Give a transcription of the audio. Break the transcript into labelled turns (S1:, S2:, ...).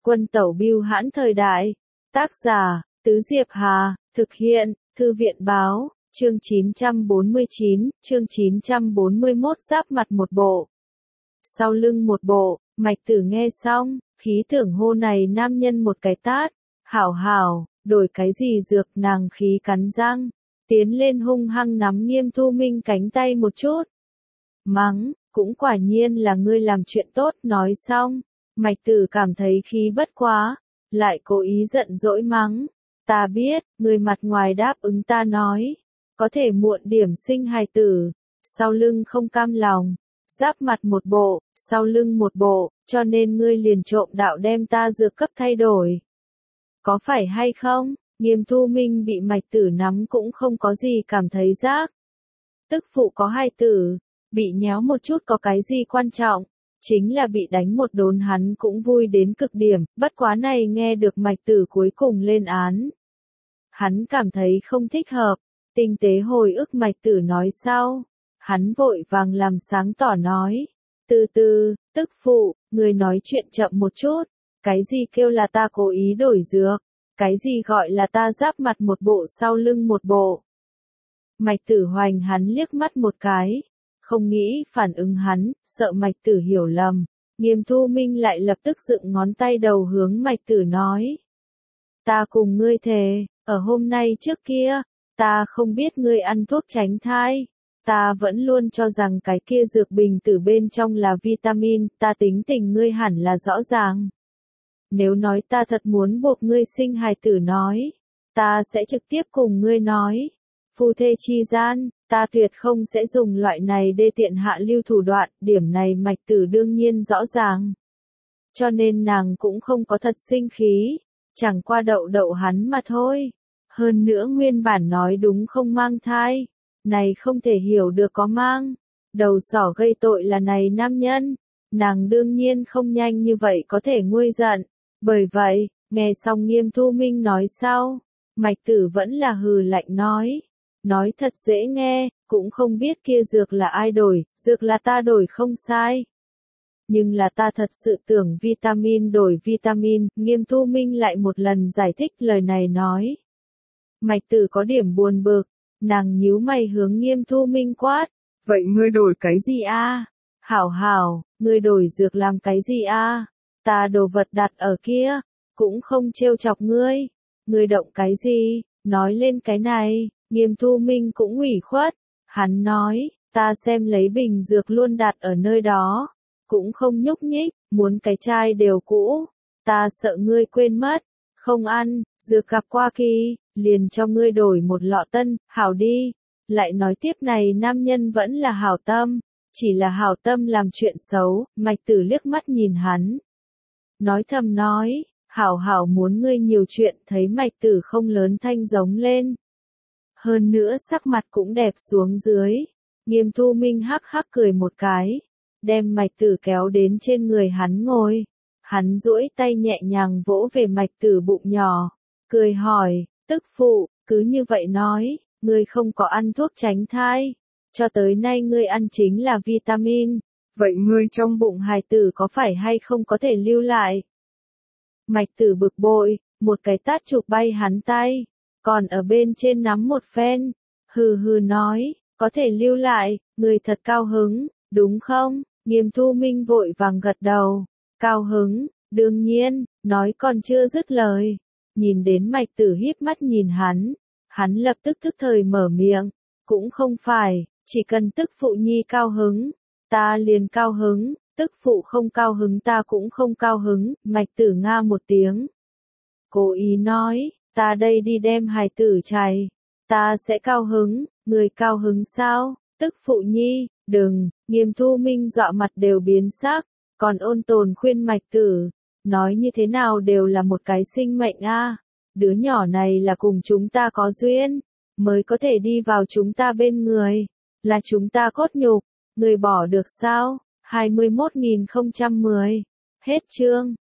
S1: Quân tẩu bưu hãn thời đại. Tác giả, Tứ Diệp Hà, thực hiện, Thư viện báo, chương 949, chương 941 giáp mặt một bộ. Sau lưng một bộ, Mạch Tử nghe xong, khí tưởng hô này nam nhân một cái tát. Hảo hảo, đổi cái gì dược, nàng khí cắn răng. Tiến lên hung hăng nắm Nghiêm Thu Minh cánh tay một chút. Mắng, cũng quả nhiên là ngươi làm chuyện tốt. Nói xong, Mạch Tử cảm thấy khí bất quá, lại cố ý giận dỗi mắng. Ta biết, ngươi mặt ngoài đáp ứng ta nói, có thể muộn điểm sinh hài tử, sau lưng không cam lòng, giáp mặt một bộ, sau lưng một bộ, cho nên ngươi liền trộm đạo đem ta dược cấp thay đổi. Có phải hay không? Nghiêm Thu Minh bị Mạch Tử nắm cũng không có gì cảm thấy giác. Tức phụ có hài tử, bị nhéo một chút có cái gì quan trọng, chính là bị đánh một đốn hắn cũng vui đến cực điểm, bất quá này nghe được Mạch Tử cuối cùng lên án. Hắn cảm thấy không thích hợp, tinh tế hồi ức Mạch Tử nói sau, hắn vội vàng làm sáng tỏ nói, từ từ, tức phụ, người nói chuyện chậm một chút, cái gì kêu là ta cố ý đổi dược, cái gì gọi là ta giáp mặt một bộ sau lưng một bộ. Mạch Tử hoành hắn liếc mắt một cái, không nghĩ phản ứng hắn, sợ Mạch Tử hiểu lầm. Nghiêm Thu Minh lại lập tức dựng ngón tay đầu hướng Mạch Tử nói. Ta cùng ngươi thề, ở hôm nay trước kia, ta không biết ngươi ăn thuốc tránh thai. Ta vẫn luôn cho rằng cái kia dược bình tử bên trong là vitamin, ta tính tình ngươi hẳn là rõ ràng. Nếu nói ta thật muốn buộc ngươi sinh hài tử nói, ta sẽ trực tiếp cùng ngươi nói. Phu thê chi gian, ta tuyệt không sẽ dùng loại này đê tiện hạ lưu thủ đoạn, điểm này Mạch Tử đương nhiên rõ ràng. Cho nên nàng cũng không có thật sinh khí, chẳng qua đậu đậu hắn mà thôi. Hơn nữa nguyên bản nói đúng không mang thai, này không thể hiểu được có mang. Đầu sỏ gây tội là này nam nhân, nàng đương nhiên không nhanh như vậy có thể nguôi giận. Bởi vậy, nghe xong Nghiêm Thu Minh nói sau, Mạch Tử vẫn là hừ lạnh nói thật dễ nghe, cũng không biết kia dược là ai đổi, dược là ta đổi không sai. Nhưng là ta thật sự tưởng vitamin đổi vitamin, Nghiêm Thu Minh lại một lần giải thích lời này nói. Mạch Tử có điểm buồn bực, nàng nhíu mày hướng Nghiêm Thu Minh quát. Vậy ngươi đổi cái gì a? Hảo hảo, ngươi đổi dược làm cái gì a? Ta đồ vật đặt ở kia, cũng không trêu chọc ngươi. Ngươi động cái gì? Nói lên cái này, Nghiêm Thu Minh cũng ủy khuất. Hắn nói, ta xem lấy bình dược luôn đặt ở nơi đó, cũng không nhúc nhích, muốn cái chai đều cũ. Ta sợ ngươi quên mất, không ăn, dược gặp qua kỳ, liền cho ngươi đổi một lọ tân, hảo đi. Lại nói tiếp này nam nhân vẫn là hảo tâm, chỉ là hảo tâm làm chuyện xấu. Mạch Tử liếc mắt nhìn hắn, nói thầm nói, hảo hảo muốn ngươi nhiều chuyện. Thấy Mạch Tử không lớn thanh giống lên, hơn nữa sắc mặt cũng đẹp xuống dưới. Nghiêm Thu Minh hắc hắc cười một cái, đem Mạch Tử kéo đến trên người hắn ngồi. Hắn duỗi tay nhẹ nhàng vỗ về Mạch Tử bụng nhỏ, cười hỏi, tức phụ, cứ như vậy nói, ngươi không có ăn thuốc tránh thai, cho tới nay ngươi ăn chính là vitamin, vậy ngươi trong bụng hài tử có phải hay không có thể lưu lại? Mạch Tử bực bội, một cái tát chụp bay hắn tay, còn ở bên trên nắm một phen, hừ hừ nói, có thể lưu lại, ngươi thật cao hứng, đúng không? Nghiêm Thu Minh vội vàng gật đầu, cao hứng, đương nhiên, nói còn chưa dứt lời. Nhìn đến Mạch Tử híp mắt nhìn hắn lập tức tức thời mở miệng, cũng không phải, chỉ cần tức phụ nhi cao hứng, ta liền cao hứng, tức phụ không cao hứng ta cũng không cao hứng. Mạch Tử nga một tiếng, cố ý nói, ta đây đi đem hài tử chày, ta sẽ cao hứng, người cao hứng sao? Tức phụ nhi, đừng. Nghiêm Thu Minh dọa mặt đều biến sắc, còn ôn tồn khuyên Mạch Tử, nói như thế nào đều là một cái sinh mệnh a, đứa nhỏ này là cùng chúng ta có duyên, mới có thể đi vào chúng ta bên người, là chúng ta cốt nhục, người bỏ được sao? 21.010 Hết chương.